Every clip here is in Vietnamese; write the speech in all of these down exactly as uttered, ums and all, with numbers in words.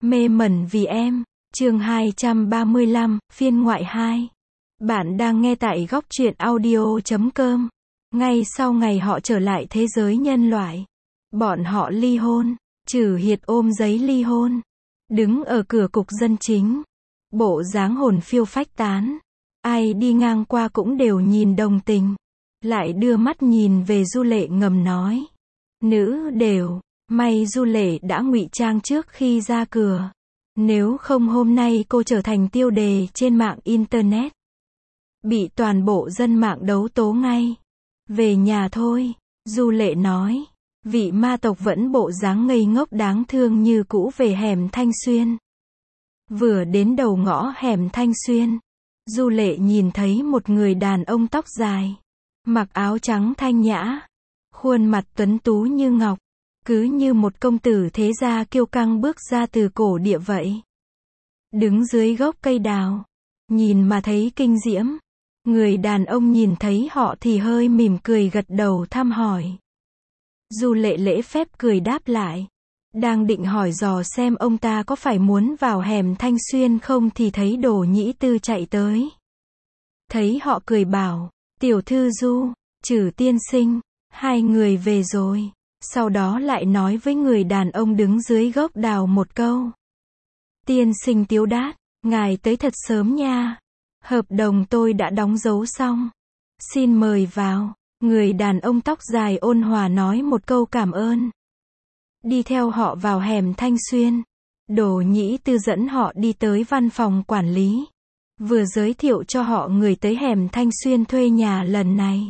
Mê mẩn vì em, chương hai trăm ba mươi lăm, phiên ngoại hai. Bạn đang nghe tại góc truyện audio chấm com. Ngay sau ngày họ trở lại thế giới nhân loại, bọn họ ly hôn. Trử Hiệt ôm giấy ly hôn, đứng ở cửa cục dân chính, bộ dáng hồn phiêu phách tán. Ai đi ngang qua cũng đều nhìn đồng tình, lại đưa mắt nhìn về Du Lệ ngầm nói: Nữ đều, may Du Lệ đã ngụy trang trước khi ra cửa. Nếu không hôm nay cô trở thành tiêu đề trên mạng Internet, bị toàn bộ dân mạng đấu tố ngay. Về nhà thôi, Du Lệ nói. Vị ma tộc vẫn bộ dáng ngây ngốc đáng thương như cũ về hẻm Thanh Xuyên. Vừa đến đầu ngõ hẻm Thanh Xuyên, Du Lệ nhìn thấy một người đàn ông tóc dài, mặc áo trắng thanh nhã, khuôn mặt tuấn tú như ngọc, cứ như một công tử thế gia kiêu căng bước ra từ cổ địa vậy. Đứng dưới gốc cây đào, nhìn mà thấy kinh diễm. Người đàn ông nhìn thấy họ thì hơi mỉm cười gật đầu thăm hỏi. Du Lệ lễ phép cười đáp lại. Đang định hỏi dò xem ông ta có phải muốn vào hẻm Thanh Xuyên không thì thấy Đỗ Nhĩ Tư chạy tới. Thấy họ cười bảo: Tiểu thư Du, Trử tiên sinh, hai người về rồi. Sau đó lại nói với người đàn ông đứng dưới gốc đào một câu: Tiên sinh Tiếu Đát, ngài tới thật sớm nha. Hợp đồng tôi đã đóng dấu xong. Xin mời vào. Người đàn ông tóc dài ôn hòa nói một câu cảm ơn. Đi theo họ vào hẻm Thanh Xuyên. Đỗ Nhĩ Tư dẫn họ đi tới văn phòng quản lý, vừa giới thiệu cho họ người tới hẻm Thanh Xuyên thuê nhà lần này.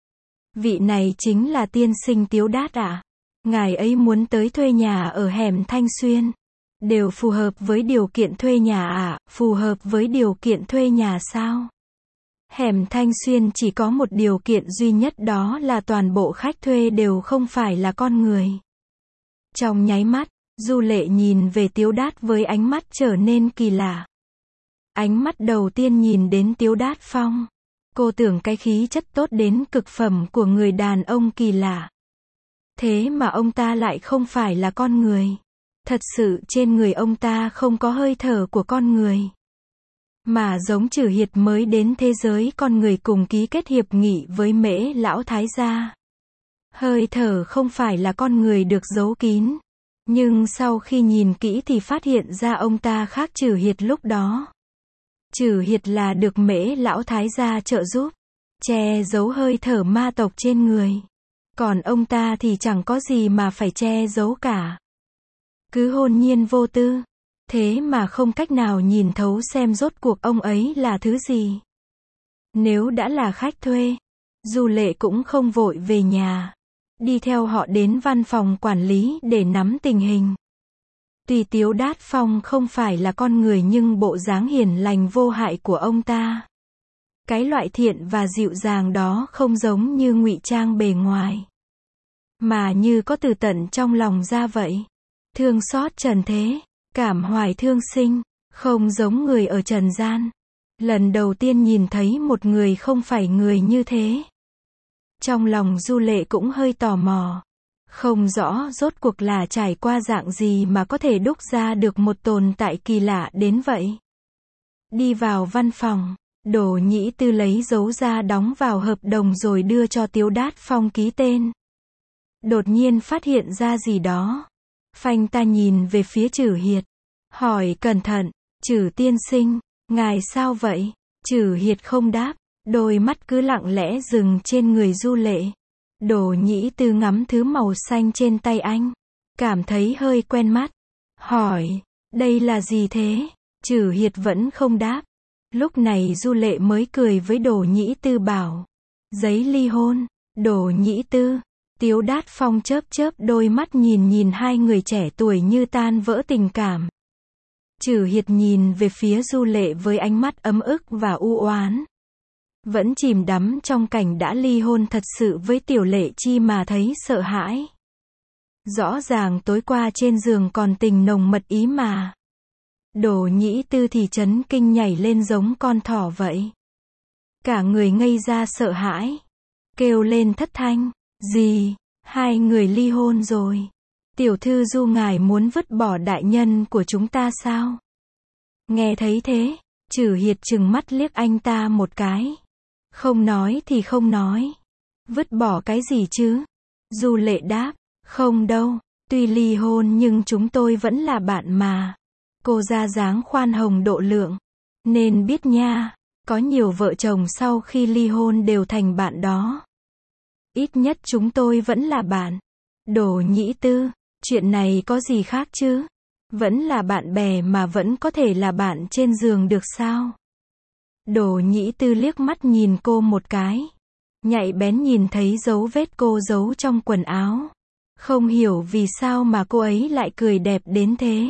Vị này chính là tiên sinh Tiếu Đát ạ. À? Ngài ấy muốn tới thuê nhà ở hẻm Thanh Xuyên. Đều phù hợp với điều kiện thuê nhà ạ. À? Phù hợp với điều kiện thuê nhà sao? Hẻm Thanh Xuyên chỉ có một điều kiện duy nhất, đó là toàn bộ khách thuê đều không phải là con người. Trong nháy mắt, Du Lệ nhìn về Tiếu Đát với ánh mắt trở nên kỳ lạ. Ánh mắt đầu tiên nhìn đến Tiếu Đát Phong, cô tưởng cái khí chất tốt đến cực phẩm của người đàn ông kỳ lạ. Thế mà ông ta lại không phải là con người. Thật sự trên người ông ta không có hơi thở của con người, mà giống Trử Hiệt mới đến thế giới con người cùng ký kết hiệp nghị với Mễ lão thái gia. Hơi thở không phải là con người được giấu kín, nhưng sau khi nhìn kỹ thì phát hiện ra ông ta khác Trử Hiệt lúc đó. Trử Hiệt là được Mễ lão thái gia trợ giúp, che giấu hơi thở ma tộc trên người. Còn ông ta thì chẳng có gì mà phải che giấu cả. Cứ hồn nhiên vô tư. Thế mà không cách nào nhìn thấu xem rốt cuộc ông ấy là thứ gì. Nếu đã là khách thuê, Du Lệ cũng không vội về nhà, đi theo họ đến văn phòng quản lý để nắm tình hình. Tuy Tiếu Đát Phong không phải là con người nhưng bộ dáng hiền lành vô hại của ông ta, cái loại thiện và dịu dàng đó không giống như ngụy trang bề ngoài, mà như có từ tận trong lòng ra vậy. Thương xót trần thế, cảm hoài thương sinh, không giống người ở trần gian. Lần đầu tiên nhìn thấy một người không phải người như thế, trong lòng Du Lệ cũng hơi tò mò. Không rõ rốt cuộc là trải qua dạng gì mà có thể đúc ra được một tồn tại kỳ lạ đến vậy. Đi vào văn phòng, Đỗ Nhĩ Tư lấy dấu ra đóng vào hợp đồng rồi đưa cho Tiếu Đát Phong ký tên. Đột nhiên phát hiện ra gì đó, phanh ta nhìn về phía Trử Hiệt, hỏi cẩn thận: Trử tiên sinh, ngài sao vậy? Trử Hiệt không đáp, đôi mắt cứ lặng lẽ dừng trên người Du Lệ. Đỗ Nhĩ Tư ngắm thứ màu xanh trên tay anh, cảm thấy hơi quen mắt, hỏi: đây là gì thế? Trử Hiệt vẫn không đáp. Lúc này Du Lệ mới cười với Đỗ Nhĩ Tư bảo: giấy ly hôn. Đỗ Nhĩ Tư, Tiếu Đát Phong chớp chớp đôi mắt nhìn nhìn hai người trẻ tuổi như tan vỡ tình cảm. Trử Hiệt nhìn về phía Du Lệ với ánh mắt ấm ức và u oán. Vẫn chìm đắm trong cảnh đã ly hôn thật sự với Tiểu Lệ Chi mà thấy sợ hãi. Rõ ràng tối qua trên giường còn tình nồng mật ý mà. Đỗ Nhĩ Tư thì chấn kinh nhảy lên giống con thỏ vậy. Cả người ngây ra sợ hãi, kêu lên thất thanh: gì? Hai người ly hôn rồi? Tiểu thư Du ngài muốn vứt bỏ đại nhân của chúng ta sao? Nghe thấy thế, Trử Hiệt trừng mắt liếc anh ta một cái. Không nói thì không nói. Vứt bỏ cái gì chứ? Du Lệ đáp, không đâu, tuy ly hôn nhưng chúng tôi vẫn là bạn mà. Cô ra dáng khoan hồng độ lượng. Nên biết nha, có nhiều vợ chồng sau khi ly hôn đều thành bạn đó. Ít nhất chúng tôi vẫn là bạn. Đồ Nhĩ Tư, chuyện này có gì khác chứ? Vẫn là bạn bè mà vẫn có thể là bạn trên giường được sao? Đồ Nhĩ Tư liếc mắt nhìn cô một cái. Nhạy bén nhìn thấy dấu vết cô giấu trong quần áo. Không hiểu vì sao mà cô ấy lại cười đẹp đến thế.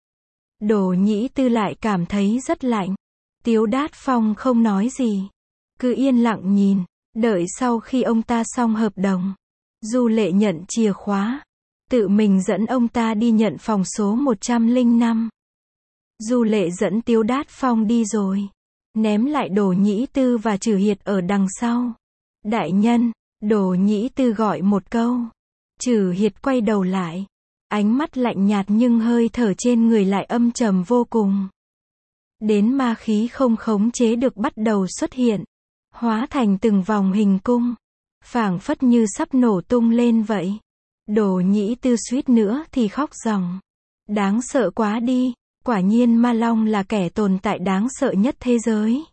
Đồ Nhĩ Tư lại cảm thấy rất lạnh. Tiếu Đát Phong không nói gì. Cứ yên lặng nhìn. Đợi sau khi ông ta xong hợp đồng. Du Lệ nhận chìa khóa. Tự mình dẫn ông ta đi nhận phòng số một trăm lẻ năm. Du Lệ dẫn Tiếu Đát Phong đi rồi. Ném lại Đồ Nhĩ Tư và Trử Hiệt ở đằng sau. Đại nhân, Đồ Nhĩ Tư gọi một câu. Trử Hiệt quay đầu lại. Ánh mắt lạnh nhạt nhưng hơi thở trên người lại âm trầm vô cùng. Đến ma khí không khống chế được bắt đầu xuất hiện. Hóa thành từng vòng hình cung. Phảng phất như sắp nổ tung lên vậy. Đồ Nhĩ Tư suýt nữa thì khóc ròng. Đáng sợ quá đi, quả nhiên Ma Long là kẻ tồn tại đáng sợ nhất thế giới.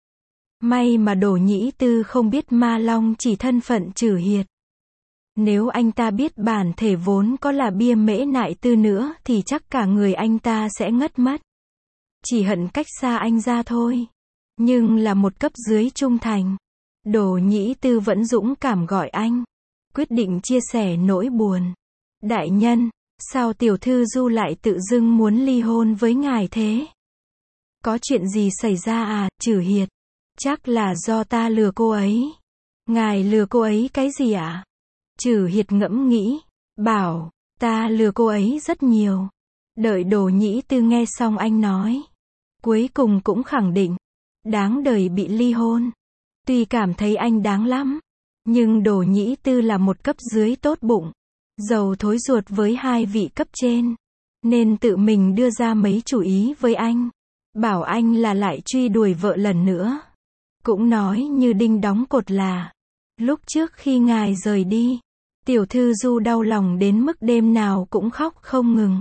May mà Đồ Nhĩ Tư không biết Ma Long chỉ thân phận Trử Hiệt. Nếu anh ta biết bản thể vốn có là Bia Mễ Nại Tư nữa thì chắc cả người anh ta sẽ ngất mất. Chỉ hận cách xa anh ra thôi. Nhưng là một cấp dưới trung thành. Đồ Nhĩ Tư vẫn dũng cảm gọi anh. Quyết định chia sẻ nỗi buồn. Đại nhân, sao tiểu thư Du lại tự dưng muốn ly hôn với ngài thế? Có chuyện gì xảy ra à, Trử Hiệt? Chắc là do ta lừa cô ấy. Ngài lừa cô ấy cái gì ạ? À? Trử Hiệt ngẫm nghĩ, bảo, ta lừa cô ấy rất nhiều. Đợi Đồ Nhĩ Tư nghe xong anh nói. Cuối cùng cũng khẳng định, đáng đời bị ly hôn. Tuy cảm thấy anh đáng lắm, nhưng Đồ Nhĩ Tư là một cấp dưới tốt bụng, giàu thối ruột với hai vị cấp trên, nên tự mình đưa ra mấy chủ ý với anh. Bảo anh là lại truy đuổi vợ lần nữa. Cũng nói như đinh đóng cột là, lúc trước khi ngài rời đi, tiểu thư Du đau lòng đến mức đêm nào cũng khóc không ngừng.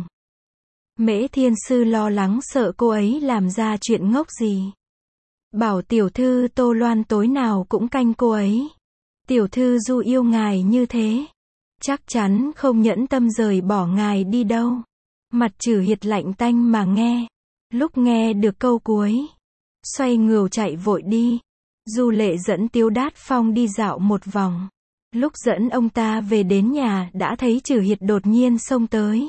Mễ Thiên Sư lo lắng sợ cô ấy làm ra chuyện ngốc gì. Bảo tiểu thư Tô Loan tối nào cũng canh cô ấy. Tiểu thư Du yêu ngài như thế, chắc chắn không nhẫn tâm rời bỏ ngài đi đâu. Mặt Trử Hiệt lạnh tanh mà nghe. Lúc nghe được câu cuối, xoay ngược chạy vội đi. Du Lệ dẫn Tiếu Đát Phong đi dạo một vòng. Lúc dẫn ông ta về đến nhà đã thấy Trử Hiệt đột nhiên xông tới.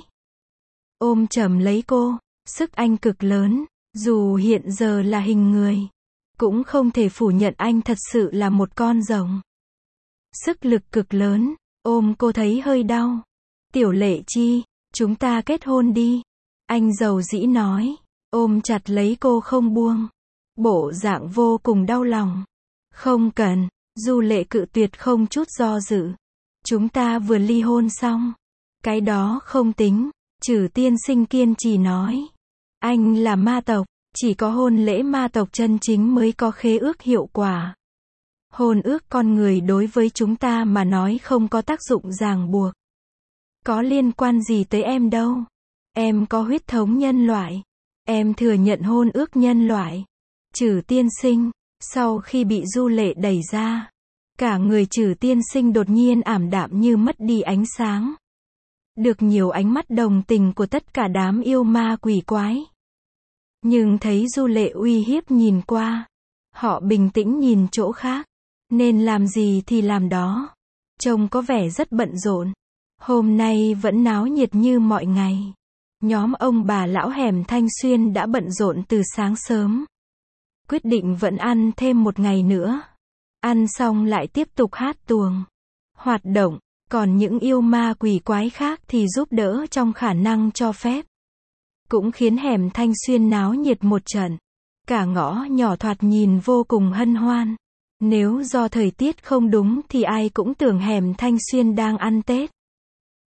Ôm chầm lấy cô, sức anh cực lớn, dù hiện giờ là hình người. Cũng không thể phủ nhận anh thật sự là một con rồng. Sức lực cực lớn, ôm cô thấy hơi đau. Tiểu Lệ Chi, chúng ta kết hôn đi. Anh dầu dĩ nói, ôm chặt lấy cô không buông. Bộ dạng vô cùng đau lòng. Không cần, Du Lệ cự tuyệt không chút do dự. Chúng ta vừa ly hôn xong. Cái đó không tính, Trử tiên sinh kiên trì nói. Anh là ma tộc, chỉ có hôn lễ ma tộc chân chính mới có khế ước hiệu quả. Hôn ước con người đối với chúng ta mà nói không có tác dụng ràng buộc. Có liên quan gì tới em đâu. Em có huyết thống nhân loại. Em thừa nhận hôn ước nhân loại. Trử tiên sinh, sau khi bị Du Lệ đẩy ra, cả người Trử tiên sinh đột nhiên ảm đạm như mất đi ánh sáng. Được nhiều ánh mắt đồng tình của tất cả đám yêu ma quỷ quái. Nhưng thấy Du Lệ uy hiếp nhìn qua, họ bình tĩnh nhìn chỗ khác. Nên làm gì thì làm đó. Trông có vẻ rất bận rộn. Hôm nay vẫn náo nhiệt như mọi ngày. Nhóm ông bà lão hẻm Thanh Xuyên đã bận rộn từ sáng sớm. Quyết định vẫn ăn thêm một ngày nữa. Ăn xong lại tiếp tục hát tuồng. Hoạt động. Còn những yêu ma quỷ quái khác thì giúp đỡ trong khả năng cho phép. Cũng khiến hẻm Thanh Xuyên náo nhiệt một trận. Cả ngõ nhỏ thoạt nhìn vô cùng hân hoan. Nếu do thời tiết không đúng thì ai cũng tưởng hẻm Thanh Xuyên đang ăn Tết.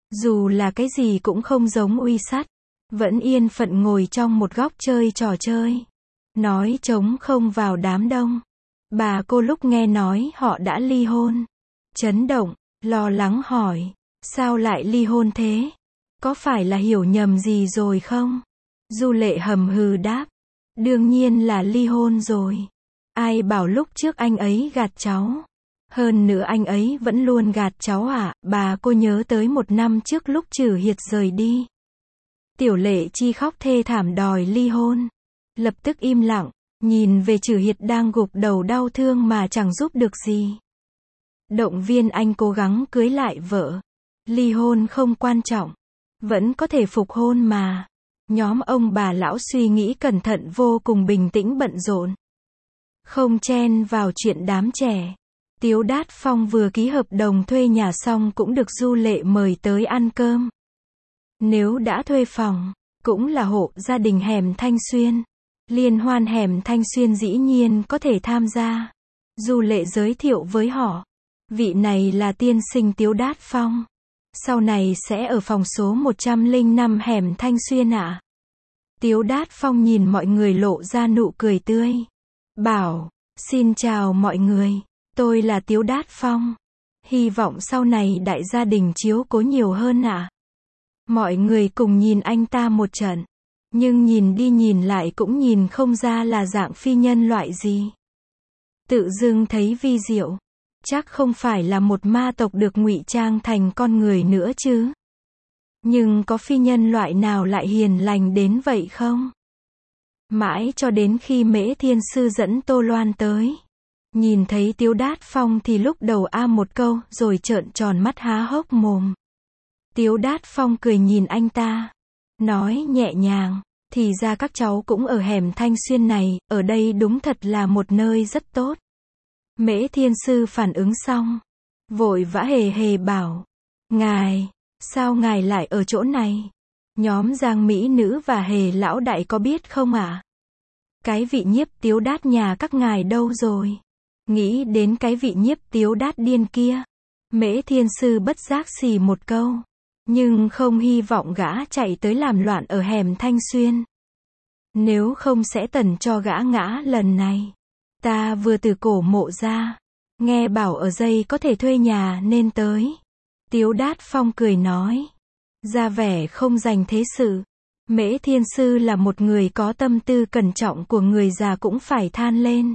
Dù là cái gì cũng không giống uy sắt. Vẫn yên phận ngồi trong một góc chơi trò chơi. Nói trống không vào đám đông. Bà cô lúc nghe nói họ đã ly hôn. Chấn động, lo lắng hỏi. Sao lại ly hôn thế? Có phải là hiểu nhầm gì rồi không? Du Lệ hầm hừ đáp. Đương nhiên là ly hôn rồi. Ai bảo lúc trước anh ấy gạt cháu. Hơn nữa anh ấy vẫn luôn gạt cháu à? Bà cô nhớ tới một năm trước lúc Trử Hiệt rời đi. Tiểu Lệ Chi khóc thê thảm đòi ly hôn. Lập tức im lặng, nhìn về Trử Hiệt đang gục đầu đau thương mà chẳng giúp được gì. Động viên anh cố gắng cưới lại vợ. Ly hôn không quan trọng. Vẫn có thể phục hôn mà. Nhóm ông bà lão suy nghĩ cẩn thận vô cùng bình tĩnh bận rộn. Không chen vào chuyện đám trẻ. Tiếu Đát Phong vừa ký hợp đồng thuê nhà xong cũng được Du Lệ mời tới ăn cơm. Nếu đã thuê phòng, cũng là hộ gia đình hẻm Thanh Xuyên. Liên hoan hẻm Thanh Xuyên dĩ nhiên có thể tham gia. Du Lệ giới thiệu với họ. Vị này là tiên sinh Tiếu Đát Phong. Sau này sẽ ở phòng số một trăm lẻ năm hẻm Thanh Xuyên ạ. À? Tiếu Đát Phong nhìn mọi người lộ ra nụ cười tươi. Bảo, xin chào mọi người, tôi là Tiếu Đát Phong. Hy vọng sau này đại gia đình chiếu cố nhiều hơn ạ. À? Mọi người cùng nhìn anh ta một trận. Nhưng nhìn đi nhìn lại cũng nhìn không ra là dạng phi nhân loại gì. Tự dưng thấy vi diệu. Chắc không phải là một ma tộc được ngụy trang thành con người nữa chứ. Nhưng có phi nhân loại nào lại hiền lành đến vậy không? Mãi cho đến khi Mễ Thiên Sư dẫn Tô Loan tới. Nhìn thấy Tiếu Đát Phong thì lúc đầu a một câu rồi trợn tròn mắt há hốc mồm. Tiếu Đát Phong cười nhìn anh ta. Nói nhẹ nhàng. Thì ra các cháu cũng ở hẻm Thanh Xuyên này, ở đây đúng thật là một nơi rất tốt. Mễ Thiên Sư phản ứng xong. Vội vã hề hề bảo. Ngài, sao ngài lại ở chỗ này? Nhóm Giang Mỹ Nữ và Hề Lão Đại có biết không ạ? À? Cái vị Nhiếp Tiếu Đát nhà các ngài đâu rồi? Nghĩ đến cái vị Nhiếp Tiếu Đát điên kia. Mễ Thiên Sư bất giác xì một câu. Nhưng không hy vọng gã chạy tới làm loạn ở hẻm Thanh Xuyên. Nếu không sẽ tần cho gã ngã lần này. Ta vừa từ cổ mộ ra. Nghe bảo ở dây có thể thuê nhà nên tới. Tiếu Đát Phong cười nói. Ra vẻ không dành thế sự. Mễ Thiên Sư là một người có tâm tư cẩn trọng của người già cũng phải than lên.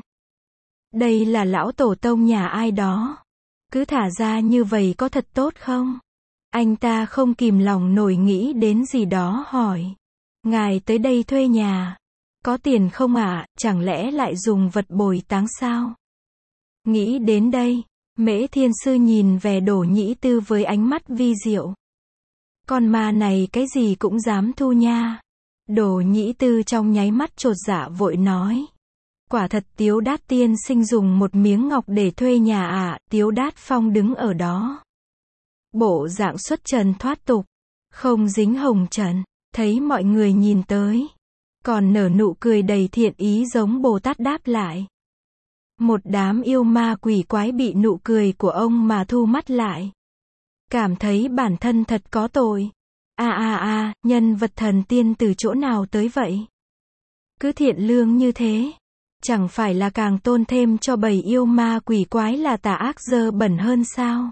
Đây là lão tổ tông nhà ai đó. Cứ thả ra như vậy có thật tốt không? Anh ta không kìm lòng nổi nghĩ đến gì đó hỏi. Ngài tới đây thuê nhà. Có tiền không ạ? À? Chẳng lẽ lại dùng vật bồi táng sao? Nghĩ đến đây, Mễ Thiên Sư nhìn về Đỗ Nhĩ Tư với ánh mắt vi diệu. Con ma này cái gì cũng dám thu nha. Đỗ Nhĩ Tư trong nháy mắt chột dạ vội nói. Quả thật Tiếu Đát tiên sinh dùng một miếng ngọc để thuê nhà à? Tiếu Đát Phong đứng ở đó. Bộ dạng xuất trần thoát tục. Không dính hồng trần. Thấy mọi người nhìn tới. Còn nở nụ cười đầy thiện ý giống Bồ Tát đáp lại. Một đám yêu ma quỷ quái bị nụ cười của ông mà thu mắt lại. Cảm thấy bản thân thật có tội. À à à, nhân vật thần tiên từ chỗ nào tới vậy? Cứ thiện lương như thế. Chẳng phải là càng tôn thêm cho bầy yêu ma quỷ quái là tà ác dơ bẩn hơn sao?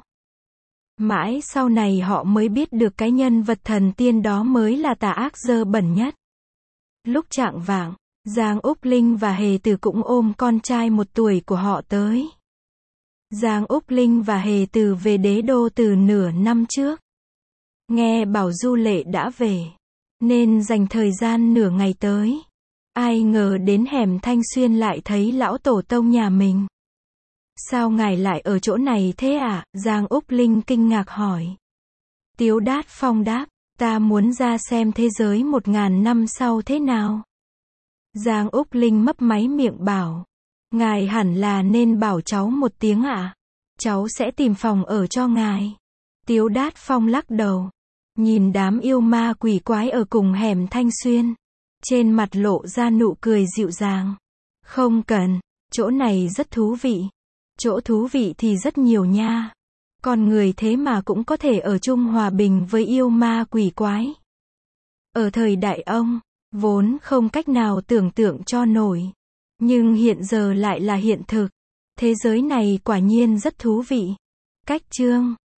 Mãi sau này họ mới biết được cái nhân vật thần tiên đó mới là tà ác dơ bẩn nhất. Lúc chạng vạng, Giang Úc Linh và Hề Từ cũng ôm con trai một tuổi của họ tới. Giang Úc Linh và Hề Từ về đế đô từ nửa năm trước. Nghe bảo Du Lệ đã về, nên dành thời gian nửa ngày tới. Ai ngờ đến hẻm Thanh Xuyên lại thấy lão tổ tông nhà mình. Sao ngài lại ở chỗ này thế ạ? À? Giang Úc Linh kinh ngạc hỏi. Tiếu Đát Phong đáp, ta muốn ra xem thế giới một ngàn năm sau thế nào. Giang Úc Linh mấp máy miệng bảo. Ngài hẳn là nên bảo cháu một tiếng ạ. À? Cháu sẽ tìm phòng ở cho ngài. Tiếu Đát Phong lắc đầu. Nhìn đám yêu ma quỷ quái ở cùng hẻm Thanh Xuyên. Trên mặt lộ ra nụ cười dịu dàng. Không cần, chỗ này rất thú vị. Chỗ thú vị thì rất nhiều nha. Con người thế mà cũng có thể ở chung hòa bình với yêu ma quỷ quái. Ở thời đại ông, vốn không cách nào tưởng tượng cho nổi. Nhưng hiện giờ lại là hiện thực. Thế giới này quả nhiên rất thú vị. Cách chương